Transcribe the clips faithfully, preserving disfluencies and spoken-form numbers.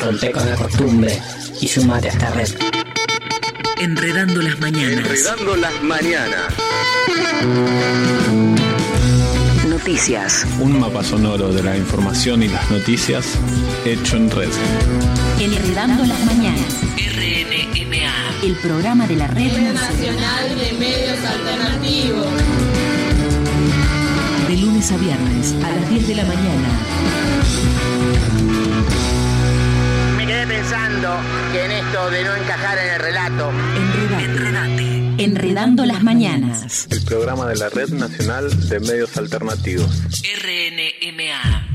Rompe con la costumbre y sumate a esta red. Enredando las mañanas. Enredando las mañanas. Noticias. Un mapa sonoro de la información y las noticias hecho en red. Enredando las mañanas. R N M A. El programa de la Red Nacional de Medios Alternativos. De lunes a viernes a las diez de la mañana. Me quedé pensando que en esto de no encajar en el relato. Enredate. Enredate. Enredando las mañanas. El programa de la Red Nacional de Medios Alternativos. R N M A.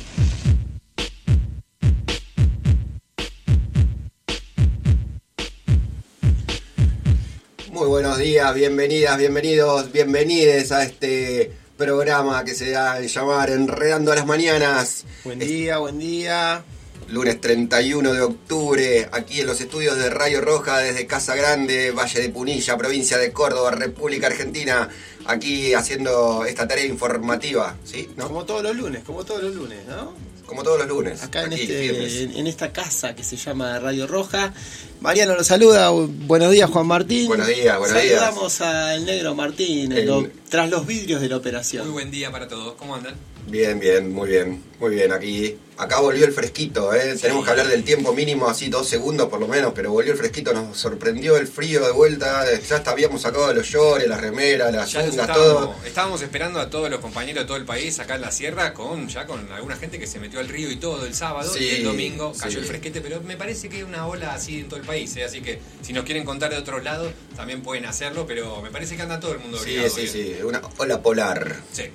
Muy buenos días, bienvenidas, bienvenidos, bienvenides a este programa que se da en llamar Enredando a las Mañanas. Buen día, buen día. Lunes treinta y uno de octubre, aquí en los estudios de Radio Roja, desde Casa Grande, Valle de Punilla, provincia de Córdoba, República Argentina, aquí haciendo esta tarea informativa, ¿sí? ¿No? Como todos los lunes, como todos los lunes, ¿no? Como todos los lunes. Acá en, aquí, este, en, en esta casa que se llama Radio Roja. Mariano lo saluda. Buenos días, Juan Martín. Buenos días, buenos días. Saludamos al negro Martín, El... lo, tras los vidrios de la operación. Muy buen día para todos. ¿Cómo andan? Bien, bien, muy bien. Muy bien, aquí. Acá volvió el fresquito, ¿eh? Sí. Tenemos que hablar del tiempo mínimo, así dos segundos por lo menos, pero volvió el fresquito, nos sorprendió el frío de vuelta. Ya hasta habíamos sacado los llores, las remeras, las yungas, todo. Estábamos esperando a todos los compañeros de todo el país acá en la sierra, con ya con alguna gente que se metió al río y todo el sábado, sí, y el domingo cayó sí. el fresquete, pero me parece que hay una ola así en todo el país, ¿eh? Así que si nos quieren contar de otro lado, también pueden hacerlo, pero me parece que anda todo el mundo Sí, obligado, sí, ¿eh? sí, una ola polar. Sí.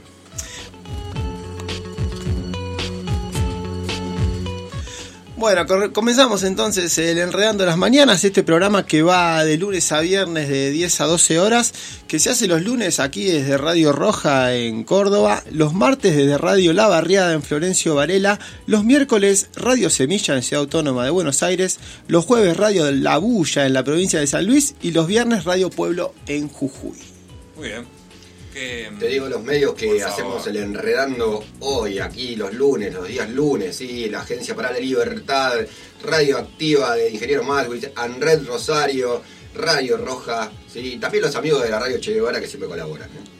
Bueno, comenzamos entonces el Enredando las Mañanas, este programa que va de lunes a viernes de diez a doce horas, que se hace los lunes aquí desde Radio Roja en Córdoba, los martes desde Radio La Barriada en Florencio Varela, los miércoles Radio Semilla en Ciudad Autónoma de Buenos Aires, los jueves Radio La Bulla en la provincia de San Luis y los viernes Radio Pueblo en Jujuy. Muy bien. Que, Te digo los medios que hacemos el Enredando hoy, aquí los lunes, los días lunes, ¿sí? La Agencia para la Libertad, Radio Activa de Ingeniero Maswich, Anred Rosario, Radio Roja, ¿sí? También los amigos de la Radio Che Guevara que siempre colaboran, ¿eh?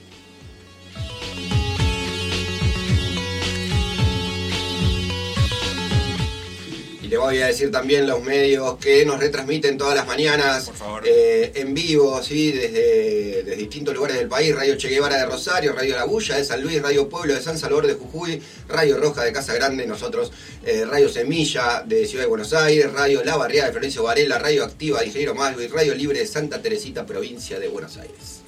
Le voy a decir también los medios que nos retransmiten todas las mañanas, por favor, eh, en vivo, ¿sí? desde, desde distintos lugares del país. Radio Che Guevara de Rosario, Radio La Bulla de San Luis, Radio Pueblo de San Salvador de Jujuy, Radio Roja de Casa Grande, nosotros, eh, Radio Semilla de Ciudad de Buenos Aires, Radio La Barriada de Florencio Varela, Radio Activa de Ingeniero Maswich, Radio Libre de Santa Teresita, provincia de Buenos Aires.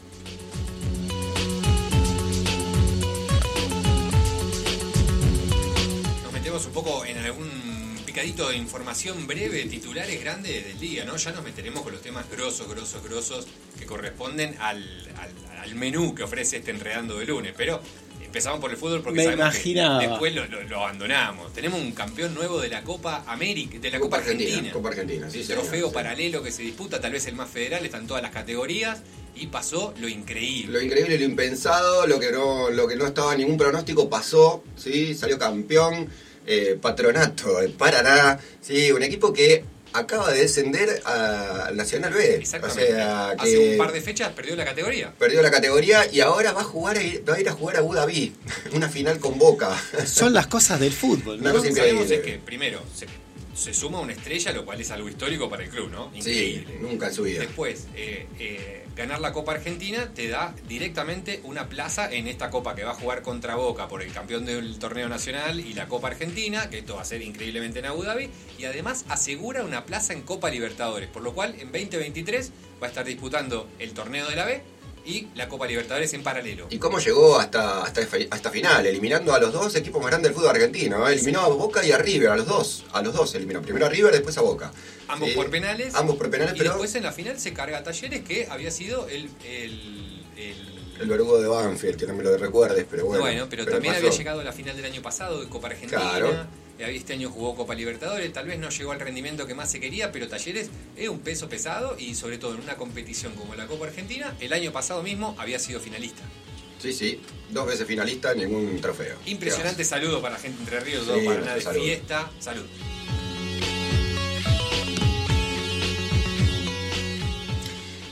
Nos metemos un poco en algún picadito de información breve, titulares grandes del día, ¿no? Ya nos meteremos con los temas grosos, grosos, grosos que corresponden al, al, al menú que ofrece este Enredando de lunes, pero empezamos por el fútbol porque Me sabemos imaginaba. que después lo, lo, lo abandonamos. Tenemos un campeón nuevo de la Copa América, de la Copa, Copa Argentina, Argentina. Copa Argentina, sí, señor, Trofeo sí. paralelo que se disputa, tal vez el más federal, están todas las categorías y pasó lo increíble. Lo increíble, lo impensado, lo que no, lo que no estaba en ningún pronóstico pasó, ¿sí? Salió campeón. Eh, Patronato de Paraná, sí, un equipo que acaba de descender al Nacional B. Exactamente. O sea, que hace un par de fechas perdió la categoría. Perdió la categoría y ahora va a jugar a ir, va a, ir a jugar a Abu Dhabi, una final con Boca. Son las cosas del fútbol, ¿no? Una cosa Lo que sabemos increíble. es que, primero, se, se suma una estrella, lo cual es algo histórico para el club, ¿no? Increíble. Sí, nunca en su vida. Después, eh, eh, ganar la Copa Argentina te da directamente una plaza en esta Copa que va a jugar contra Boca por el campeón del torneo nacional y la Copa Argentina, que esto va a ser increíblemente en Abu Dhabi, y además asegura una plaza en Copa Libertadores, por lo cual en veinte veintitrés va a estar disputando el torneo de la B y la Copa Libertadores en paralelo. ¿Y cómo llegó hasta, hasta, hasta final? Eliminando a los dos equipos más grandes del fútbol argentino, ¿eh? Eliminó a Boca y a River, a los dos, a los dos eliminó. Primero a River, después a Boca. Ambos ¿sí? por penales. Ambos por penales, y pero después en la final se carga a Talleres, que había sido el... el, el el verdugo de Banfield, que no me lo recuerdes, pero bueno. Bueno, pero, pero también pasó. había llegado a la final del año pasado de Copa Argentina. Claro. Este año jugó Copa Libertadores, tal vez no llegó al rendimiento que más se quería, pero Talleres es un peso pesado y sobre todo en una competición como la Copa Argentina, el año pasado mismo había sido finalista. Sí, sí, dos veces finalista, ningún trofeo. Impresionante saludo para la gente de Entre Ríos, sí, Paraná de salud. fiesta, salud.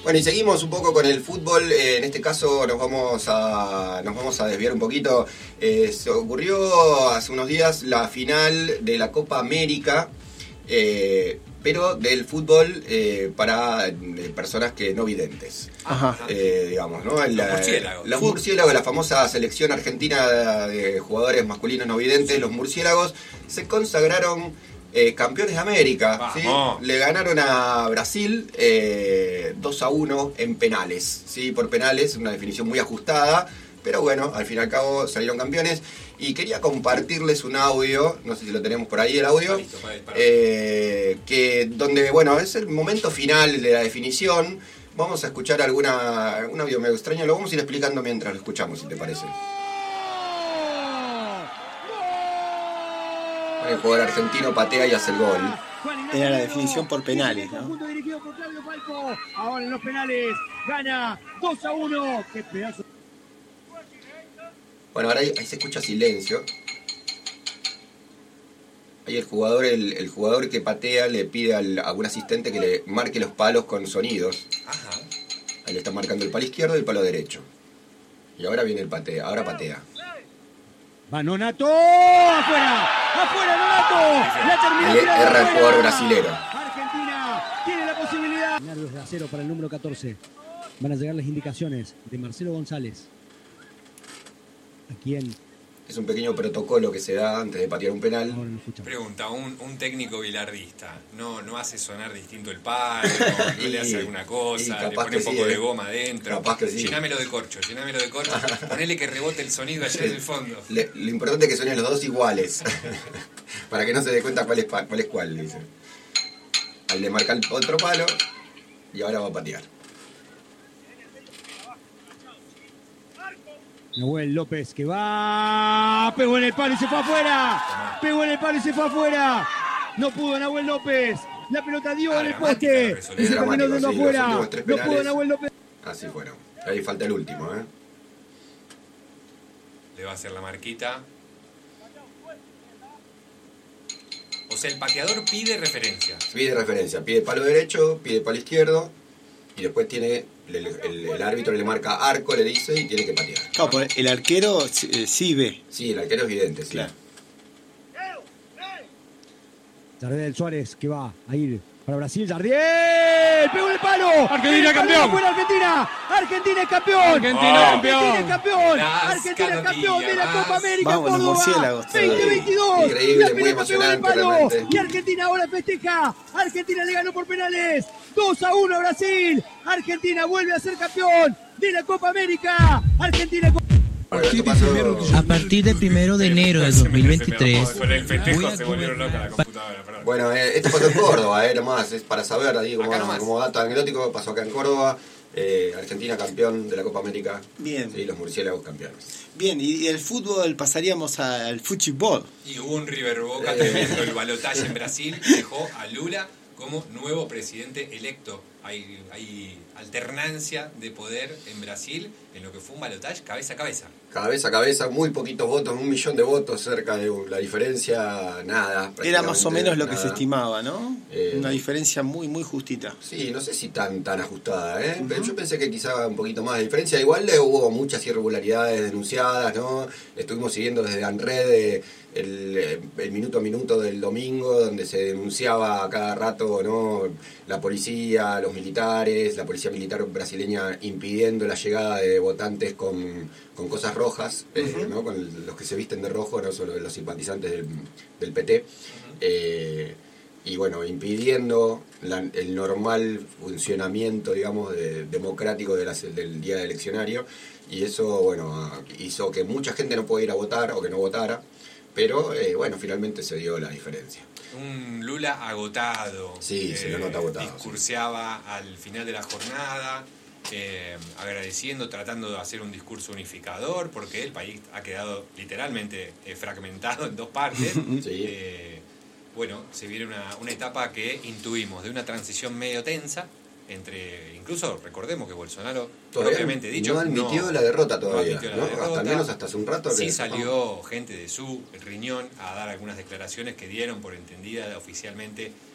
Bueno, y seguimos un poco con el fútbol. Eh, en este caso nos vamos a nos vamos a desviar un poquito. Eh, se ocurrió hace unos días la final de la Copa América, eh, pero del fútbol eh, para eh, personas que no videntes. Ajá. Eh, digamos, ¿no? La, Los murciélagos. Los murciélagos, la famosa selección argentina de jugadores masculinos no videntes, sí. Los murciélagos se consagraron Eh, campeones de América, ¿sí? Le ganaron a Brasil eh, dos a uno en penales, ¿sí? Por penales, una definición muy ajustada, pero bueno, al fin y al cabo salieron campeones. Y quería compartirles un audio, no sé si lo tenemos por ahí el audio, listo, para, para. Eh, que donde, bueno, es el momento final de la definición. Vamos a escuchar alguna un audio medio extraño, lo vamos a ir explicando mientras lo escuchamos, si te parece. El jugador argentino patea y hace el gol. Era la definición por penales, ¿no? Ahora en los penales gana dos a uno. Qué pedazo. Bueno, ahora ahí, ahí se escucha silencio. Ahí el jugador, el, el jugador que patea le pide al, a un asistente que le marque los palos con sonidos. Ajá. Ahí le está marcando el palo izquierdo y el palo derecho. Y ahora viene el patea, ahora patea. Va Nonato, afuera, afuera Nonato, la terminó. Ahí erra el jugador brasilero. Argentina tiene la posibilidad. Nervios de acero para el número catorce. Van a llegar las indicaciones de Marcelo González. ¿A quién? Es un pequeño protocolo que se da antes de patear un penal. Pregunta, un, un técnico bilardista, ¿no, no hace sonar distinto el palo? ¿No y, le hace alguna cosa? ¿Le pone un poco sí, de goma adentro? Capaz que sí. Llenámelo de corcho, llenámelo de corcho. Ponele que rebote el sonido allá en el fondo. Le, lo importante es que suenen los dos iguales. Para que no se dé cuenta cuál es cuál, es cuál, dice. Ahí le marca el otro palo y ahora va a patear. Nahuel López que va, pegó en el palo y se fue afuera, pegó en el palo y se fue afuera, no pudo Nahuel López, la pelota dio ah, en el poste y se terminó dando sí, afuera, no pudo Nahuel López. Así fueron, ahí falta el último, ¿eh? Le va a hacer la marquita. O sea, el pateador pide referencia. Pide referencia, pide palo derecho, pide palo izquierdo y después tiene... El, el, el árbitro le marca arco, le dice, y tiene que patear. Claro, pues el arquero eh, sí ve. Sí, el arquero es vidente, sí. Claro. Jardiel Suárez que va a ir para Brasil. Jardiel, pegó el palo. Argentina campeón. Fuera Argentina. Argentina es campeón. Argentina oh. campeón. Argentina es campeón. Argentina es campeón de la Copa América. Vamos, los murciélagos. veinte veintidós. Increíble, muy emocionante realmente. Y Argentina ahora festeja. Argentina le ganó por penales. dos a uno a Brasil. Argentina vuelve a ser campeón de la Copa América. Argentina. A partir del primero de enero de dos mil veintitrés. Bueno, eh, esto pasó en Córdoba, eh, nomás, es para saber, ahí como, como dato anecdótico, pasó acá en Córdoba. Eh, Argentina campeón de la Copa América. Bien. Y los murciélagos campeones. Bien, y del fútbol pasaríamos al fútbol. Y hubo un River Boca tremendo. El balotaje en Brasil dejó a Lula como nuevo presidente electo. Hay, hay alternancia de poder en Brasil en lo que fue un balotaje cabeza a cabeza. Cabeza a cabeza, muy poquitos votos, un millón de votos cerca de la diferencia, nada. Era más o menos lo nada. que se estimaba, ¿no? Eh, Una diferencia muy, muy justita. Sí, no sé si tan tan ajustada, ¿eh? Uh-huh. Yo pensé que quizá un poquito más de diferencia. Igual eh, hubo muchas irregularidades denunciadas, ¿no? Estuvimos siguiendo desde ANRED eh, el, el minuto a minuto del domingo, donde se denunciaba a cada rato, ¿no? La policía, los militares, la policía militar brasileña impidiendo la llegada de votantes con, con cosas rojas, uh-huh. eh, ¿no? Con los que se visten de rojo, no solo los simpatizantes del, del P T. Uh-huh. Eh, y bueno, impidiendo la, el normal funcionamiento, digamos, de, democrático de las, del día eleccionario. Y eso, bueno, hizo que mucha gente no pueda ir a votar o que no votara. Pero, eh, bueno, finalmente se dio la diferencia. Un Lula agotado. Sí, eh, se lo nota agotado. Discurseaba sí. al final de la jornada, eh, agradeciendo, tratando de hacer un discurso unificador, porque el país ha quedado literalmente eh, fragmentado en dos partes. Sí. Eh, bueno, se viene una, una etapa que intuimos de una transición medio tensa. Entre, incluso recordemos que Bolsonaro propiamente dicho no admitió no, la derrota todavía, no la ¿no? derrota. Hasta menos hasta hace un rato sí que... salió gente de su riñón a dar algunas declaraciones que dieron por entendida oficialmente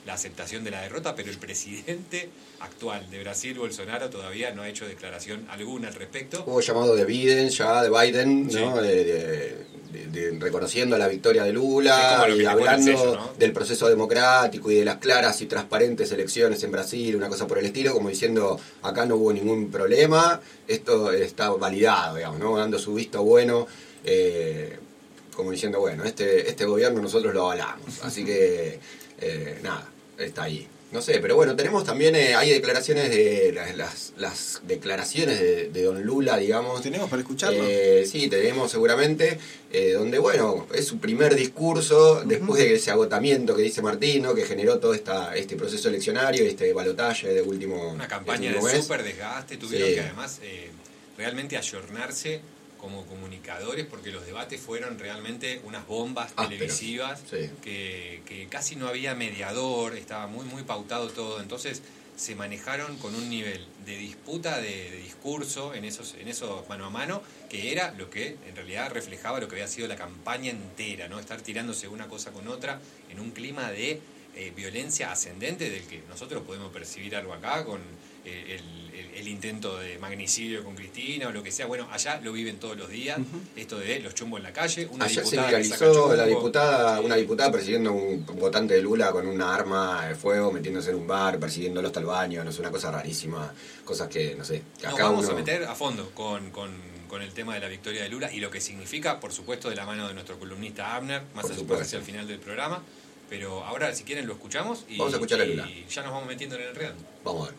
la aceptación de la derrota, pero el presidente actual de Brasil, Bolsonaro, todavía no ha hecho declaración alguna al respecto. Hubo llamado de Biden, ya de Biden, sí. ¿no? de, de, de, de, reconociendo la victoria de Lula y hablando sello, ¿no? del proceso democrático y de las claras y transparentes elecciones en Brasil, una cosa por el estilo, como diciendo, acá no hubo ningún problema, esto está validado, digamos, ¿no? Dando su visto bueno, eh, como diciendo, bueno, este, este gobierno nosotros lo avalamos, así que, eh, nada, está ahí. No sé, pero bueno, tenemos también, eh, hay declaraciones de las, las, las declaraciones de, de don Lula, digamos. ¿Tenemos para escucharlo? Eh, sí, tenemos seguramente, eh, donde, bueno, es su primer discurso, uh-huh. después de ese agotamiento que dice Martino, que generó todo esta, este proceso eleccionario, este balotaje de último Una campaña de, de súper desgaste, tuvieron sí. que además eh, realmente ayornarse como comunicadores, porque los debates fueron realmente unas bombas ah, televisivas, sí. que, que casi no había mediador, estaba muy muy pautado todo, entonces se manejaron con un nivel de disputa de, de discurso en esos en esos mano a mano, que era lo que en realidad reflejaba lo que había sido la campaña entera, ¿no? Estar tirándose una cosa con otra en un clima de eh, violencia ascendente, del que nosotros podemos percibir algo acá con eh, el el intento de magnicidio con Cristina o lo que sea. Bueno, allá lo viven todos los días, uh-huh. esto de los chumbos en la calle. Una allá diputada se viralizó la diputada, una diputada persiguiendo a un votante de Lula con una arma de fuego, metiéndose en un bar, persiguiéndolo hasta el baño, no es una cosa rarísima, cosas que, no sé, que Nos acá vamos uno... a meter a fondo con, con, con el tema de la victoria de Lula y lo que significa, por supuesto, de la mano de nuestro columnista Abner, más hacia el final del programa, pero ahora, si quieren, lo escuchamos y, vamos a escuchar a Lula. Y ya nos vamos metiendo en el enredo. Vamos a ver.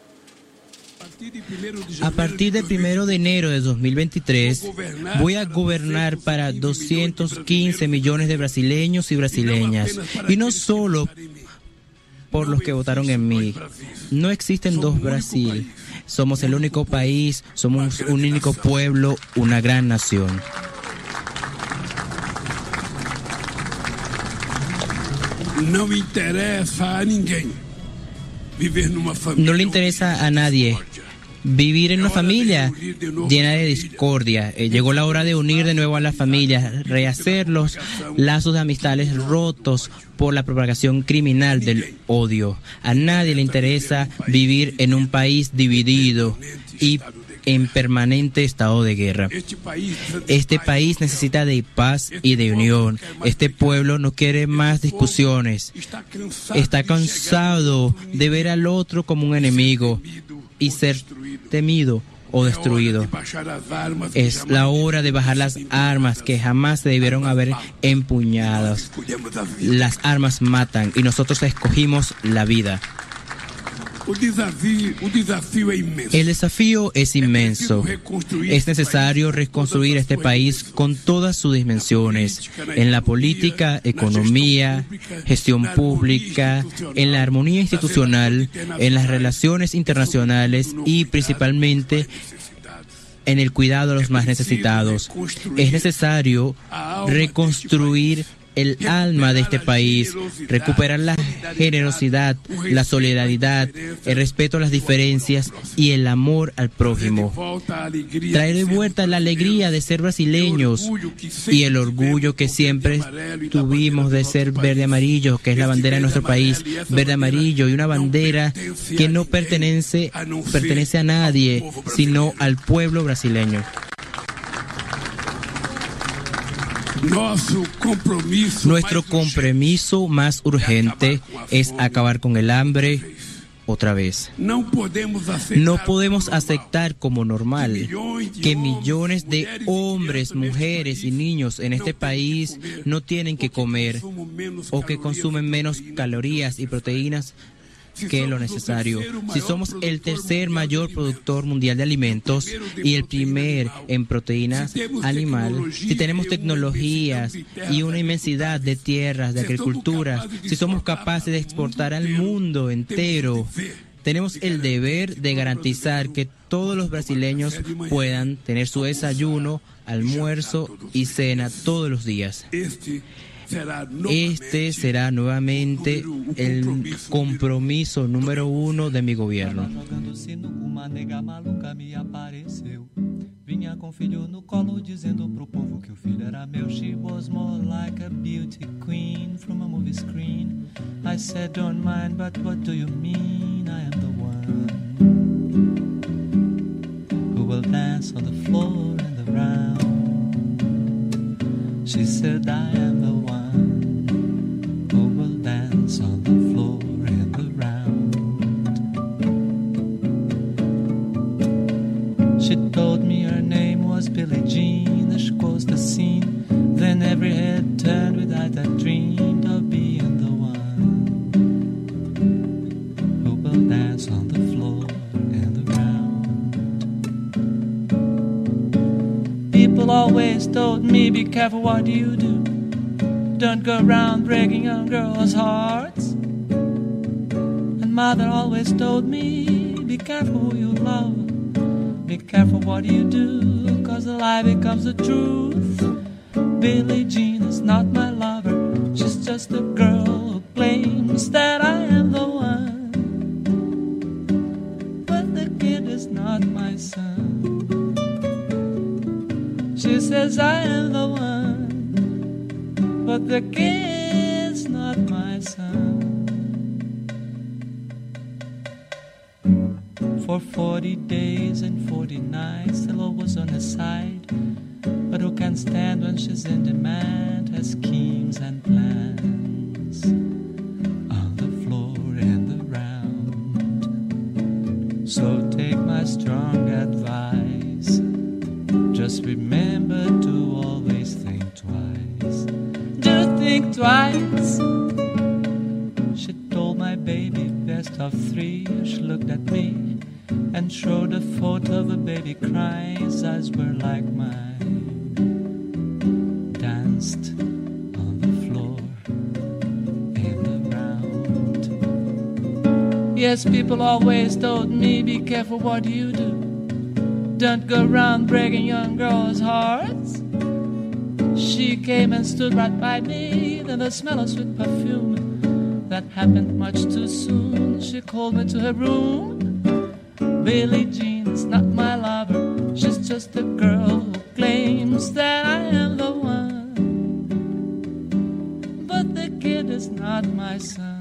A partir del primero de enero de dos mil veintitrés voy a gobernar para doscientos quince millones de brasileños y brasileñas, y no solo por los que votaron en mí. No existen dos Brasil, somos el único país, somos un único pueblo, una gran nación. No me interesa a ninguém. No le interesa a nadie vivir en una familia llena de discordia. Eh, llegó la hora de unir de nuevo a las familias, rehacer los lazos de amistades rotos por la propagación criminal del odio. A nadie le interesa vivir en un país dividido y en permanente estado de guerra. Este país necesita de paz y de unión. Este pueblo no quiere más discusiones. Está cansado de ver al otro como un enemigo y ser temido o destruido. Es la hora de bajar las armas que jamás se debieron haber empuñado. Las armas matan y nosotros escogimos la vida. El desafío es inmenso. Es necesario reconstruir este país con todas sus dimensiones, en la política, economía, gestión pública, en la armonía institucional, en las relaciones internacionales y principalmente en el cuidado de los más necesitados. Es necesario reconstruir el alma de este país, recuperar la generosidad, la solidaridad, el respeto a las diferencias y el amor al prójimo. Traer de vuelta la alegría de ser brasileños y el orgullo que siempre tuvimos de ser verde-amarillo, que es la bandera de nuestro país, verde-amarillo, y una bandera que no pertenece, pertenece a nadie, sino al pueblo brasileño. Nuestro compromiso más urgente es acabar con el hambre otra vez. No podemos aceptar como normal que millones de hombres, mujeres y niños en este país no tienen que comer o que consumen menos calorías y proteínas que lo necesario. Si somos el tercer mayor productor mundial de alimentos y el primer en proteínas animal, si tenemos tecnologías y una inmensidad de tierras, de agricultura, si somos capaces de exportar al mundo entero, tenemos el deber de garantizar que todos los brasileños puedan tener su desayuno, almuerzo y cena todos los días. Este será nuevamente el compromiso número uno de mi gobierno. Vinha com o filho no colo dizendo pro povo que o filho era meu. She was more like a beauty queen from a movie screen. I said don't mind, but what do you mean? I am the one who will dance on the floor and around. She said I am the one who will dance on the floor and around. She told me her name was Billie Jean as she closed the scene. Then every head turned with eyes that dreamed of being the one who will dance on the floor and around. People always told me, be careful what you do. Don't go around breaking young girls' hearts. And mother always told me, be careful who you love. Be careful what you do, cause the lie becomes the truth. Billie Jean is not my lover. She's just a girl who claims that I am the one. But the kid is not my son. She says I am the one, but the kid's not my son. For forty days and forty nights, the law was on her side. But who can stand when she's in demand? Her schemes and plans on the floor and around. So take my strong advice. Just remember to always think twice. Do think twice. She told my baby best of three. She looked at me and showed a photo of a baby crying. His eyes were like mine. Danced on the floor and around. Yes, people always told me, be careful what you do. Don't go around breaking young girls' hearts. She came and stood right by me. Then the smell of sweet perfume, that happened much too soon. She called me to her room. Billie Jean is not my lover. She's just a girl who claims that I am the one. But the kid is not my son.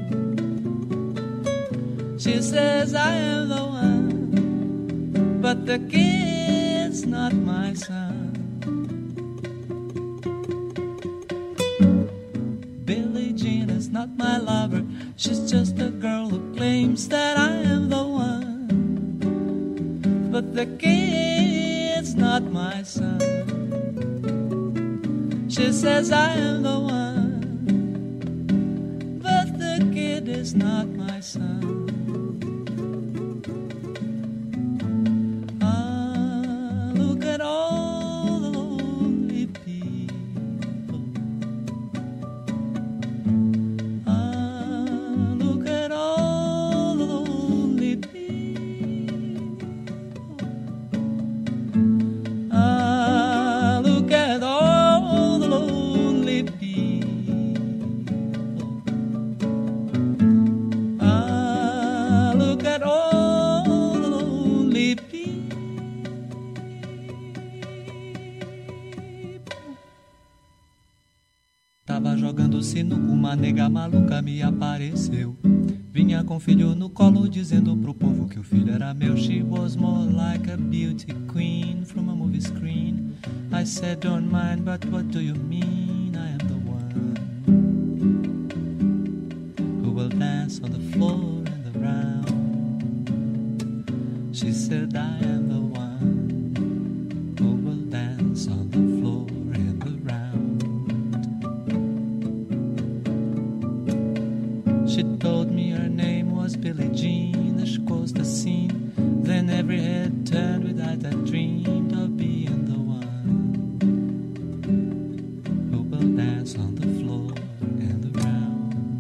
She says I am the one, but the kid's not my son. Billie Jean is not my lover. She's just a girl who claims that I am the one. But the kid's not my son. She says I am the one, but the kid is not my son. Ah, look at all the lonely people. Ah, look at all the lonely people. Ah, look at all the lonely people. Ah, look at all the lonely people. Tava jogando sinuca, uma nega maluca me apareceu. Vinha com o filho no colo dizendo pro povo que o filho era meu. She was more like a beauty queen from a movie screen. I said don't mind, but what do you mean? I am the one who will dance on the floor and around. She said I am the one who will dance on the floor and around. She told me her name was Billie Jean as she closed the scene. Then every head turned with eyes that dreamed of being the one who will dance on the floor and around.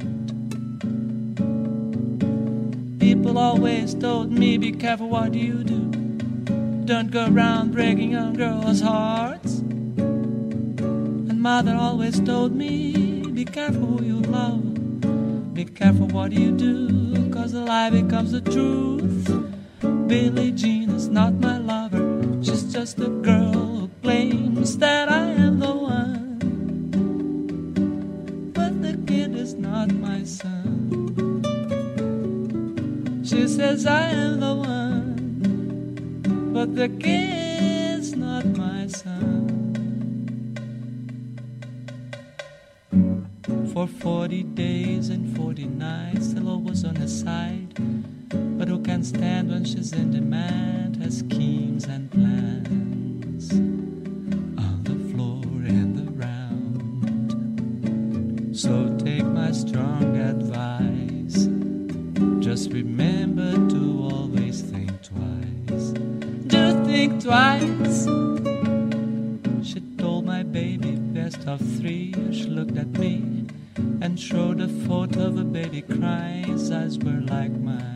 People always told me, be careful what you do. Don't go around breaking young girls' hearts. And mother always told me, be careful who you love. Be careful what you do, cause the lie becomes the truth. Billie Jean is not my lover. She's just just a girl who claims that I am the one, but the kid is not my son. She says I am the one, but the kid's not my son. For forty days and forty nights, the Lord was on her side. But who can stand when she's in demand? Her schemes and plans on the floor and around. So take my strong advice. Just remember to always think twice. Do think twice. She told my baby best of three. She looked at me and showed a photo of a baby crying. His eyes were like mine.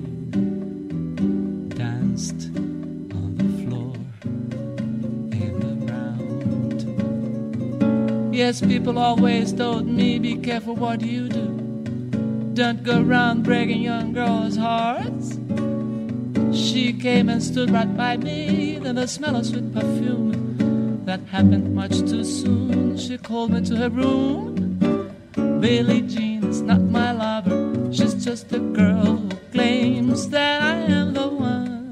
Danced on the floor and around. Yes, people always told me, be careful what you do. Don't go around breaking young girls' hearts. She came and stood right by me, then the smell of sweet perfume. That happened much too soon. She called me to her room. Billie Jean is not my lover. She's just a girl who claims that I am the one,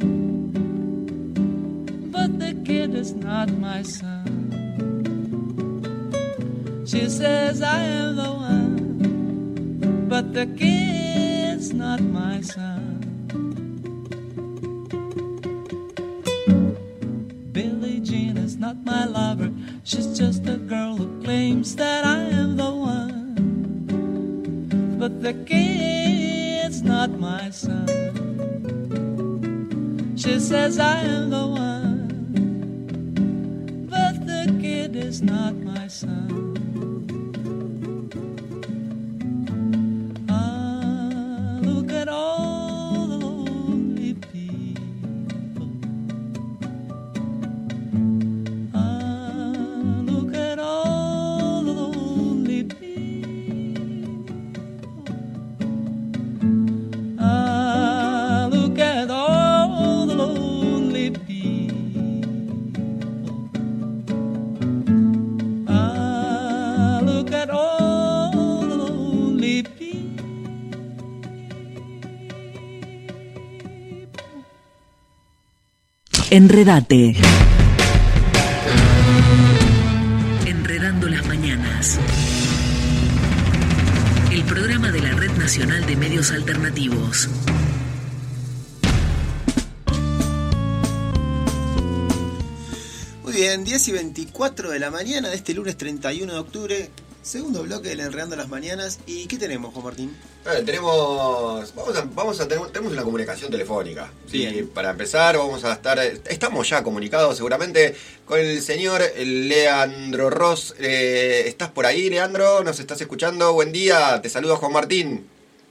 but the kid is not my son. She says I am the one, but the kid's not my son. Billie Jean is not my lover. She's just a girl who claims that I am the one, but the kid's not my son. She says I am the one, but the kid is not my son. Ah, look at all the lonely people. Ah, look at all the lonely people. Ah, look at all the lonely people. Ah, look at all the lonely people. Enredate. Enredando las mañanas. El programa de la Red Nacional de Medios Alternativos. Muy bien, diez y veinticuatro de la mañana de este lunes treinta y uno de octubre. Segundo bloque del Enredando las Mañanas. ¿Y qué tenemos, Juan Martín? Eh, tenemos, vamos a, vamos a tener, tenemos una comunicación telefónica. ¿Sí? Bien. Para empezar, vamos a estar, estamos ya comunicados seguramente con el señor Leandro Ross. Eh, ¿Estás por ahí, Leandro? ¿Nos estás escuchando? Buen día, te saludo Juan Martín.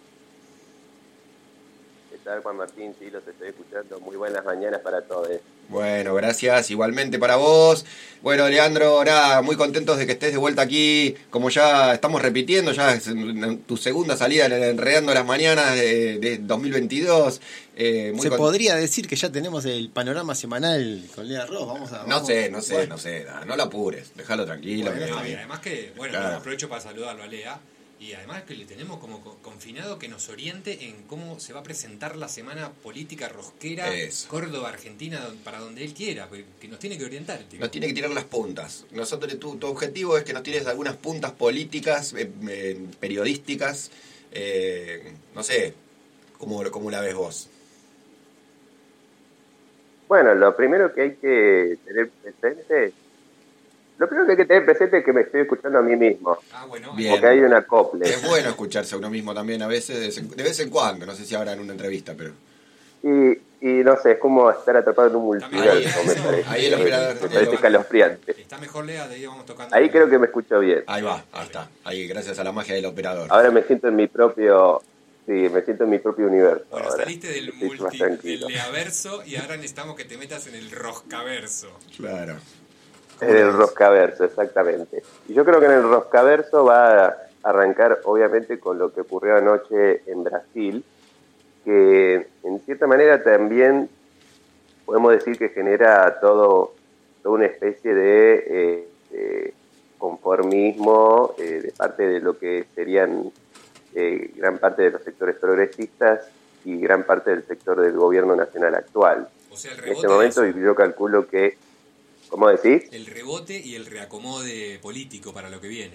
¿Qué tal, Juan Martín? Sí, los estoy escuchando. Muy buenas mañanas para todos. Bueno, gracias, igualmente para vos. Bueno, Leandro, nada, muy contentos de que estés de vuelta aquí. Como ya estamos repitiendo, ya es tu segunda salida en el Enredando las Mañanas de, de dos mil veintidós. Eh, muy Se con... podría decir que ya tenemos el panorama semanal con Lea Ross. Vamos a, vamos. No sé, no sé, Bueno. no sé, no, no lo apures, déjalo tranquilo. Bueno, que- no, y además que, bueno, Claro. aprovecho para saludarlo a Lea. Y además que le tenemos como co- confinado que nos oriente en cómo se va a presentar la semana política rosquera Eso. Córdoba, Argentina, don- para donde él quiera, que que nos tiene que orientar el tipo. Nos tiene que tirar las puntas. Nosotros, tu, tu objetivo es que nos tires algunas puntas políticas, eh, eh, periodísticas, eh, no sé, ¿cómo, cómo la ves vos? Bueno, lo primero que hay que tener presente, lo primero que hay que tener presente es que me estoy escuchando a mí mismo. Ah, bueno. Bien. Porque hay un acople. Es bueno escucharse a uno mismo también a veces, de vez en- de vez en cuando, no sé si ahora en una entrevista, pero... Y, y no sé, es como estar atrapado en un También multiverso, ahí, me eso, parece. ahí el operador- me parece escalofriante. Está mejor Lea, de ahí vamos tocando. Ahí creo que me escucho bien. Ahí va, ahí está, ahí gracias a la magia del operador. Ahora me siento en mi propio, sí, me siento en mi propio universo. Bueno, ahora. saliste del Estoy más multi, del tranquilo. leaverso y ahora necesitamos que te metas en el roscaverso. Claro. En el roscaverso, exactamente. Y yo creo que en el roscaverso va a arrancar, obviamente, con lo que ocurrió anoche en Brasil, que en cierta manera también podemos decir que genera todo toda una especie de, eh, de conformismo eh, de parte de lo que serían eh, gran parte de los sectores progresistas y gran parte del sector del gobierno nacional actual. O sea, el en rebote este momento de eso. yo calculo que, ¿cómo decís? El rebote y el reacomode político para lo que viene.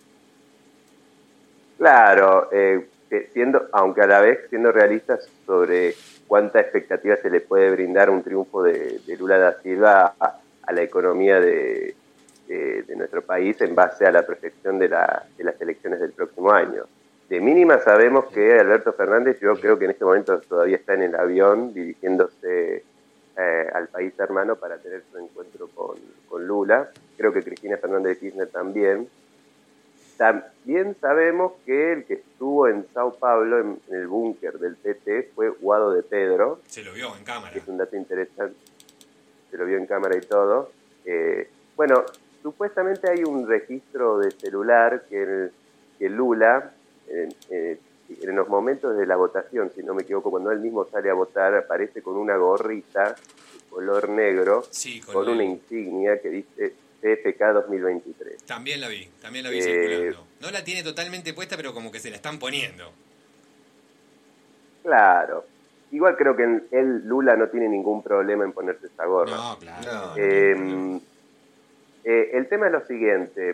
Claro, eh, siendo, aunque a la vez siendo realistas sobre cuánta expectativa se le puede brindar un triunfo de, de Lula da Silva a, a la economía de, de, de nuestro país en base a la proyección de, la, de las elecciones del próximo año. De mínima sabemos que Alberto Fernández, yo creo que en este momento todavía está en el avión dirigiéndose eh, al país hermano para tener su encuentro con, con Lula. Creo que Cristina Fernández de Kirchner también. También sabemos que el que estuvo en Sao Paulo, en, en el búnker del P T, fue Guado de Pedro. Se lo vio en cámara. Que es un dato interesante. Se lo vio en cámara y todo. Eh, bueno, supuestamente hay un registro de celular que, el, que Lula, en, en, en los momentos de la votación, si no me equivoco, cuando él mismo sale a votar, aparece con una gorrita de color negro, sí, con, con el... una insignia que dice C F K dos mil veintitrés. También la vi, también la vi eh, circulando. No la tiene totalmente puesta, pero como que se la están poniendo. Claro. Igual creo que él, Lula, no tiene ningún problema en ponerse esa gorra. No, claro. No, eh, no, eh, el tema es lo siguiente.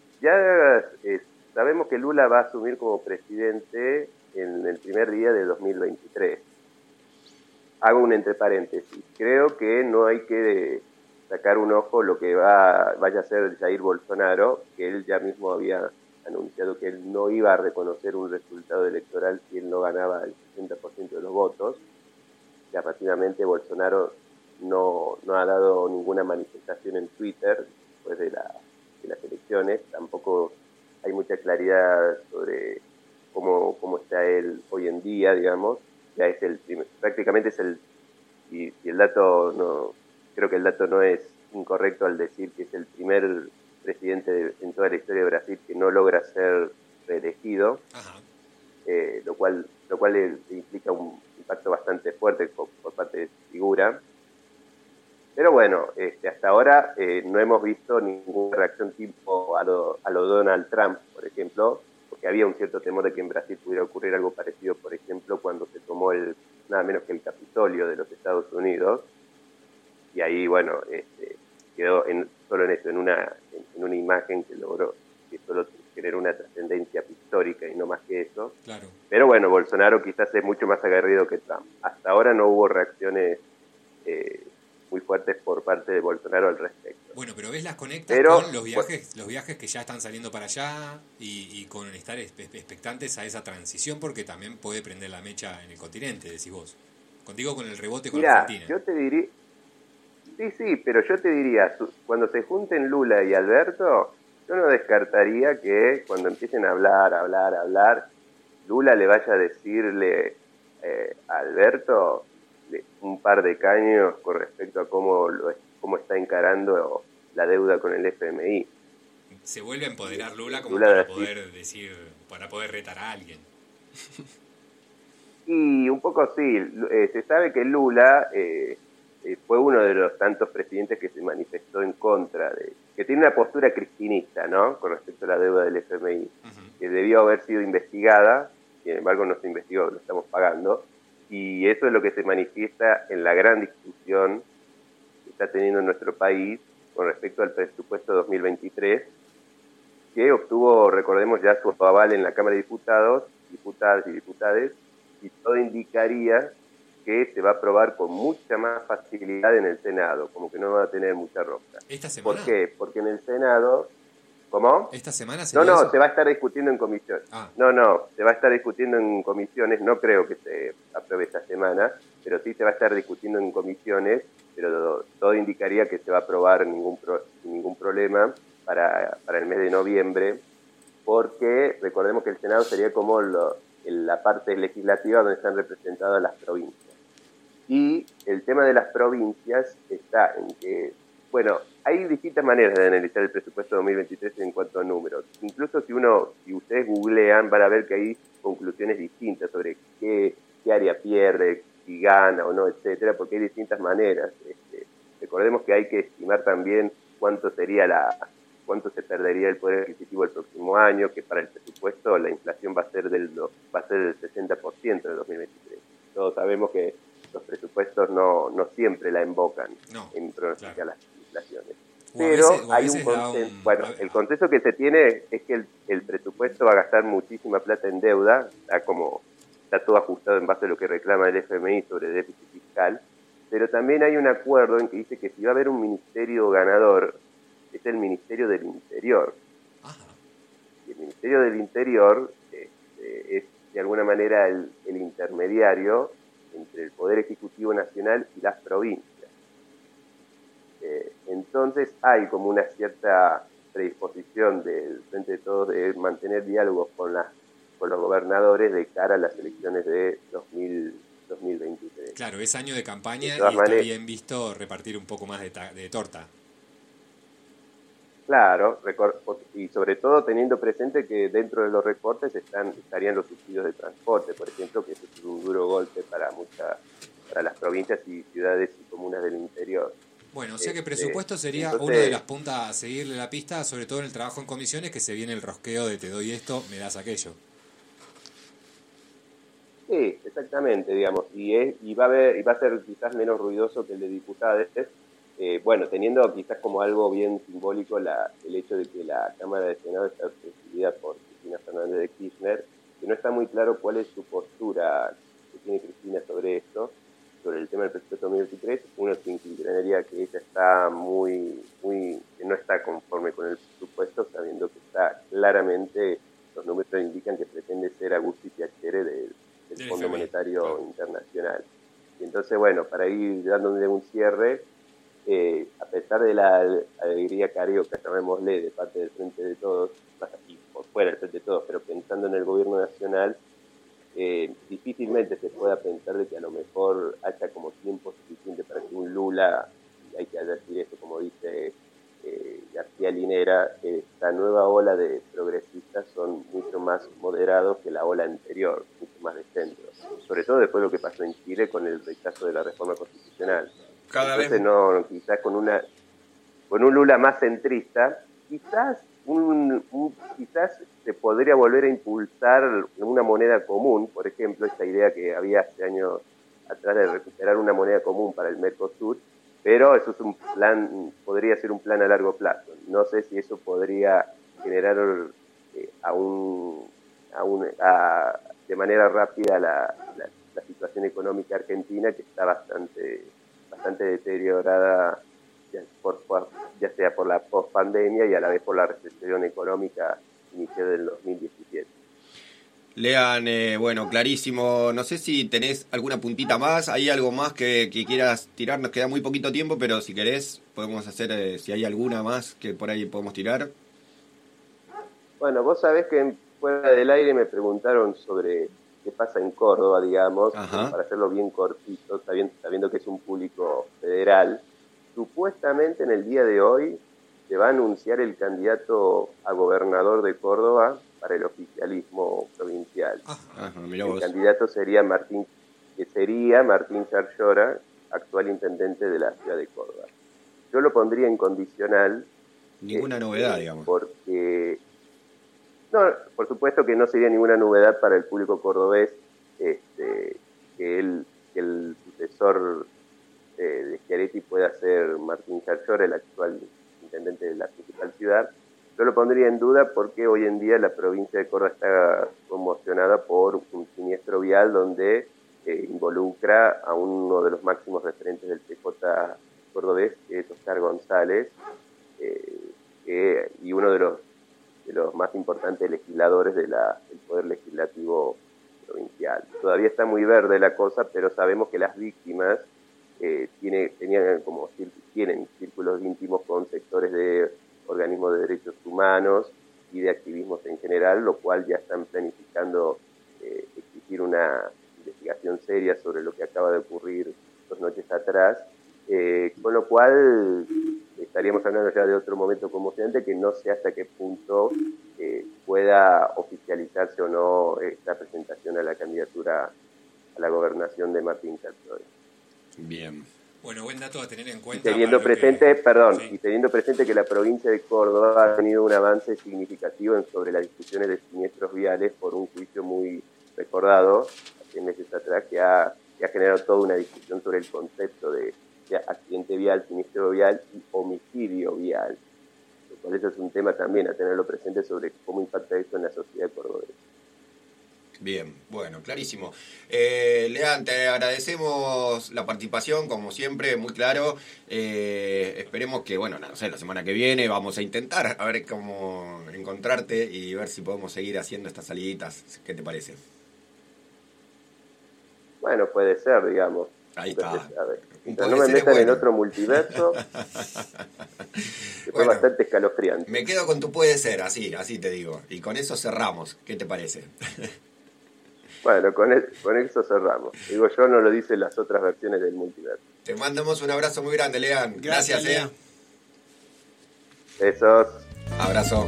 Ya eh, sabemos que Lula va a asumir como presidente en el primer día de dos mil veintitrés. Hago un entre paréntesis. Creo que no hay que sacar un ojo lo que va vaya a hacer Jair Bolsonaro, que él ya mismo había anunciado que él no iba a reconocer un resultado electoral si él no ganaba el sesenta por ciento de los votos. Ya rápidamente Bolsonaro no, no ha dado ninguna manifestación en Twitter después de, la, de las elecciones. Tampoco hay mucha claridad sobre cómo, cómo está él hoy en día, digamos. Ya es el primer, prácticamente es el, y, y el dato no, creo que el dato no es incorrecto al decir que es el primer presidente de, en toda la historia de Brasil que no logra ser reelegido, eh, lo cual lo cual le, le implica un impacto bastante fuerte por, por parte de su figura. Pero bueno, este, hasta ahora eh, no hemos visto ninguna reacción tipo a lo, a lo Donald Trump, por ejemplo, porque había un cierto temor de que en Brasil pudiera ocurrir algo parecido, por ejemplo, cuando se tomó el nada menos que el Capitolio de los Estados Unidos, y ahí, bueno, este, quedó en, solo en eso, en una, en, en una imagen que logró, que solo generó una trascendencia pictórica y no más que eso. Claro. Pero bueno, Bolsonaro quizás es mucho más aguerrido que Trump. Hasta ahora no hubo reacciones eh, muy fuertes por parte de Bolsonaro al respecto. Bueno, pero ves las conectas pero, con los viajes, los viajes que ya están saliendo para allá y, y con estar expectantes a esa transición, porque también puede prender la mecha en el continente, decís vos. Contigo con el rebote con Mirá, Argentina. yo te diría... Sí, sí, pero yo te diría, cuando se junten Lula y Alberto, yo no descartaría que cuando empiecen a hablar, hablar, hablar, Lula le vaya a decirle eh, a Alberto un par de caños con respecto a cómo, lo, cómo está encarando la deuda con el F M I. Se vuelve a empoderar Lula como Lula para decir, poder decir, para poder retar a alguien. Y un poco sí, eh, se sabe que Lula... Eh, Eh, fue uno de los tantos presidentes que se manifestó en contra de, que tiene una postura cristinista, ¿no?, con respecto a la deuda del F M I, uh-huh. que debió haber sido investigada, sin embargo no se investigó, lo estamos pagando, y eso es lo que se manifiesta en la gran discusión que está teniendo nuestro país con respecto al presupuesto dos mil veintitrés, que obtuvo, recordemos, ya su aval en la Cámara de Diputados, diputadas y diputades, y todo indicaría que se va a aprobar con mucha más facilidad en el Senado, como que no va a tener mucha rosca. ¿Esta semana? ¿Por qué? Porque en el Senado... ¿Cómo? ¿Esta semana se No, no, eso? se va a estar discutiendo en comisiones. Ah. No, no, se va a estar discutiendo en comisiones, no creo que se apruebe esta semana, pero sí se va a estar discutiendo en comisiones, pero todo indicaría que se va a aprobar ningún pro, sin ningún problema para, para el mes de noviembre, porque recordemos que el Senado sería como lo, la parte legislativa donde están representadas las provincias. Y el tema de las provincias está en que, bueno, hay distintas maneras de analizar el presupuesto dos mil veintitrés en cuanto a números. Incluso si uno, si ustedes googlean, van a ver que hay conclusiones distintas sobre qué, qué área pierde, si gana o no, etcétera, porque hay distintas maneras este, de recordemos que hay que estimar también cuánto sería la cuánto se perdería el poder adquisitivo el próximo año, que para el presupuesto la inflación va a ser del va a ser del sesenta por ciento en dos mil veintitrés. Todos sabemos que los presupuestos no, no siempre la invocan no, en pronosticar claro. las inflaciones. Pero veces, hay un consenso, un... bueno, el consenso que se tiene es que el, el presupuesto va a gastar muchísima plata en deuda, está como está todo ajustado en base a lo que reclama el F M I sobre déficit fiscal, pero también hay un acuerdo en que dice que si va a haber un ministerio ganador, es el Ministerio del Interior. Ajá. Y el Ministerio del Interior este, es de alguna manera el, el intermediario entre el Poder Ejecutivo Nacional y las provincias. Eh, entonces hay como una cierta predisposición del Frente de Todos de mantener diálogos con, la, con los gobernadores de cara a las elecciones de dos mil veintitrés. Claro, es año de campaña de y está maneras, bien visto repartir un poco más de, ta, de torta. Claro, y sobre todo teniendo presente que dentro de los recortes están estarían los subsidios de transporte, por ejemplo, que eso es un duro golpe para muchas para las provincias y ciudades y comunas del interior. Bueno, o sea que presupuesto sería entonces, una de las puntas a seguirle la pista, sobre todo en el trabajo en comisiones, que se viene el rosqueo de te doy esto, me das aquello. Sí, exactamente, digamos, y es y va a haber y va a ser quizás menos ruidoso que el de diputados, eh, bueno, teniendo quizás como algo bien simbólico la, el hecho de que la Cámara de Senado está presidida por Cristina Fernández de Kirchner, que no está muy claro cuál es su postura que tiene Cristina sobre esto, sobre el tema del presupuesto dos mil veintitrés. Uno se inclinaría que ella está muy, muy, que no está conforme con el presupuesto, sabiendo que está claramente, los números indican que pretende ser Agustín Piacere del, del Fondo Monetario claro. Internacional. Y entonces, bueno, para ir dándole un cierre, eh, a pesar de la alegría carioca, llamémosle, de parte del Frente de Todos, más aquí por fuera del Frente de Todos, pero pensando en el gobierno nacional, Eh, difícilmente se pueda pensar de que a lo mejor haya como tiempo suficiente para que un Lula, y hay que decir eso como dice eh, García Linera, eh, esta nueva ola de progresistas son mucho más moderados que la ola anterior, mucho más de centro, sobre todo después de lo que pasó en Chile con el rechazo de la reforma constitucional. Cada Entonces vez... no, quizás con una con un Lula más centrista, quizás Un, un, quizás se podría volver a impulsar una moneda común, por ejemplo, esta idea que había hace años atrás de recuperar una moneda común para el Mercosur, pero eso es un plan, podría ser un plan a largo plazo. No sé si eso podría generar eh, a un, a un, a, de manera rápida la, la, la situación económica argentina, que está bastante, bastante deteriorada, ya, por, por, ya sea por la post-pandemia y a la vez por la recesión económica iniciada en dos mil diecisiete. Lean, eh, bueno, clarísimo. No sé si tenés alguna puntita más, hay algo más que, que quieras tirar. Nos queda muy poquito tiempo, pero si querés podemos hacer, eh, si hay alguna más que por ahí podemos tirar. Bueno, vos sabés que fuera del aire me preguntaron sobre qué pasa en Córdoba, digamos, Ajá. para hacerlo bien cortito, sabiendo, sabiendo que es un público federal. Supuestamente en el día de hoy se va a anunciar el candidato a gobernador de Córdoba para el oficialismo provincial. Ajá, el vos. candidato sería Martín, que sería Martín Charllora, actual intendente de la ciudad de Córdoba. Yo lo pondría en condicional. Ninguna eh, novedad, digamos. Porque, no, por supuesto que no sería ninguna novedad para el público cordobés este, que, él, que el sucesor de Schiaretti pueda ser Martín Charllora, el actual intendente de la principal ciudad. Yo lo pondría en duda porque hoy en día la provincia de Córdoba está conmocionada por un siniestro vial donde eh, involucra a uno de los máximos referentes del P J cordobés, que es Oscar González, eh, eh, y uno de los, de los más importantes legisladores de la, del Poder Legislativo provincial. Todavía está muy verde la cosa, pero sabemos que las víctimas Eh, tiene, tenían como tienen círculos íntimos con sectores de organismos de derechos humanos y de activismos en general, lo cual ya están planificando eh, exigir una investigación seria sobre lo que acaba de ocurrir dos noches atrás, eh, con lo cual estaríamos hablando ya de otro momento conmocionante que no sé hasta qué punto eh, pueda oficializarse o no esta presentación a la candidatura a la gobernación de Martín Charllora. Bien. Bueno, buen dato a tener en cuenta. Y teniendo presente, que... perdón, sí. y teniendo presente que la provincia de Córdoba ha tenido un avance significativo en sobre las discusiones de siniestros viales por un juicio muy recordado hace meses atrás que ha, que ha generado toda una discusión sobre el concepto de, de accidente vial, siniestro vial y homicidio vial. Lo cual eso es un tema también a tenerlo presente sobre cómo impacta esto en la sociedad cordobesa. Bien, bueno, clarísimo. Eh, Lean, te agradecemos la participación, como siempre, muy claro. Eh, esperemos que, bueno, no sé, la semana que viene vamos a intentar a ver cómo encontrarte y ver si podemos seguir haciendo estas saliditas. ¿Qué te parece? Bueno, puede ser, digamos. Ahí está. Mientras no me metan bueno. en otro multiverso, que fue bueno, bastante escalofriante. Me quedo con tu puede ser, así, así te digo. Y con eso cerramos. ¿Qué te parece? Bueno, con, el, con eso cerramos. Digo yo, no lo dicen las otras versiones del multiverso. Te mandamos un abrazo muy grande, Lean. Gracias, Gracias Lean. Besos. Abrazo.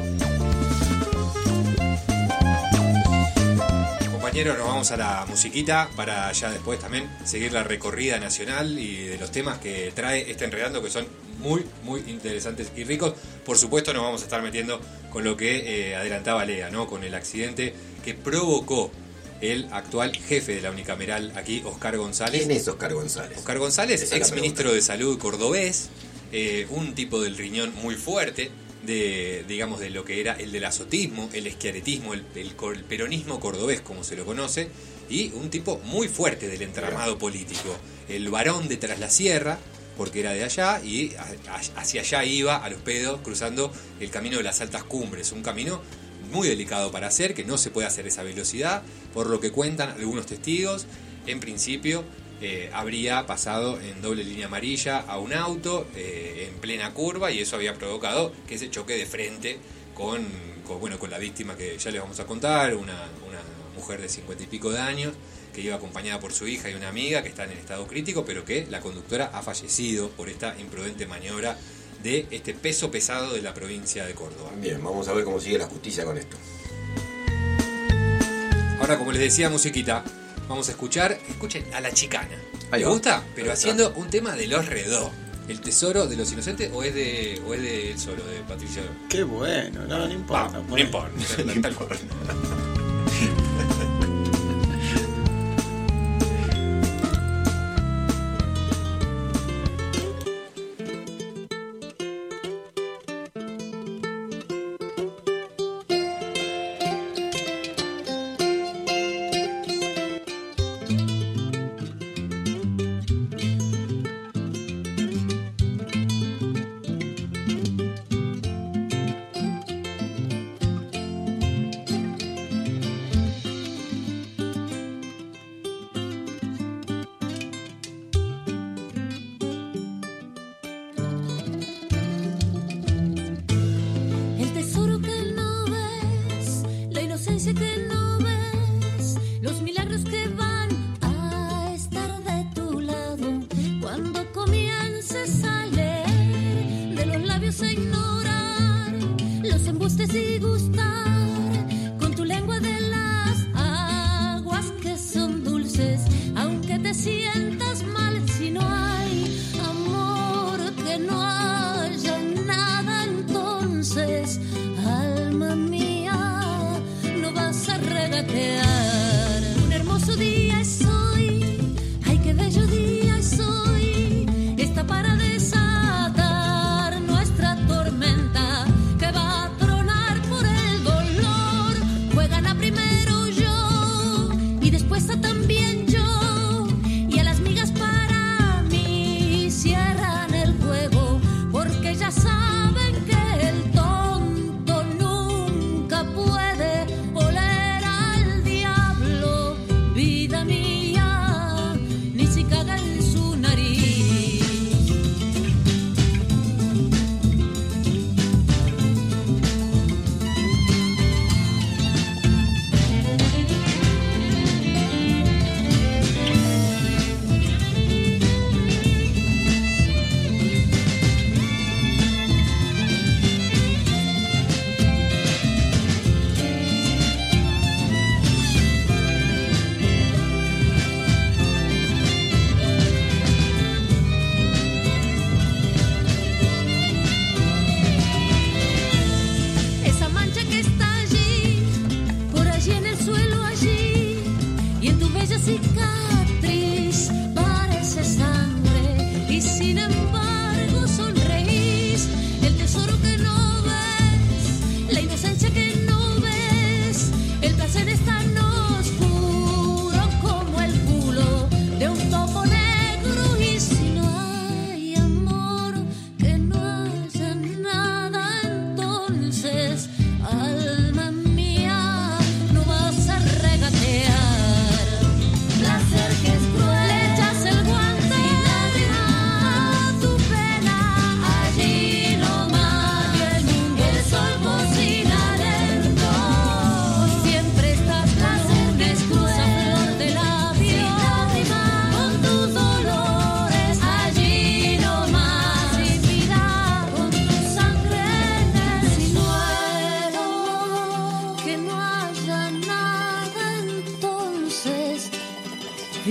Compañeros, nos vamos a la musiquita para ya después también seguir la recorrida nacional y de los temas que trae este Enredando, que son muy, muy interesantes y ricos. Por supuesto nos vamos a estar metiendo con lo que eh, adelantaba Lea, ¿no? Con el accidente que provocó el actual jefe de la unicameral aquí, Oscar González. ¿Quién es Oscar González? Oscar González, ex ministro de Salud cordobés, eh, un tipo del riñón muy fuerte, de digamos de lo que era el del azotismo, el eschiaretismo, el, el, el peronismo cordobés, como se lo conoce, y un tipo muy fuerte del entramado político. El varón de Tras la Sierra, porque era de allá, y a, a, hacia allá iba a los pedos, cruzando el camino de las altas cumbres, un camino muy delicado para hacer, que no se puede hacer esa velocidad, por lo que cuentan algunos testigos. En principio eh, habría pasado en doble línea amarilla a un auto eh, en plena curva, y eso había provocado que se choque de frente con, con, bueno, con la víctima que ya les vamos a contar, una, una mujer de cincuenta y pico de años, que iba acompañada por su hija y una amiga que están en estado crítico, pero que la conductora ha fallecido por esta imprudente maniobra de este peso pesado de la provincia de Córdoba. Bien, vamos a ver cómo sigue la justicia con esto. Ahora, como les decía, musiquita, vamos a escuchar, escuchen a La Chicana. ¿Les gusta? Pero haciendo un tema de Los Redó. ¿El tesoro de los inocentes o es de o es de él solo, de Patricio? Qué bueno, no, no importa. Ah, no importa. No importa. Que no ves, los milagros que van a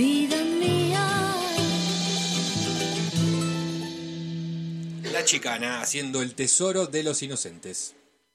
vida mía. La Chicana haciendo el tesoro de los inocentes.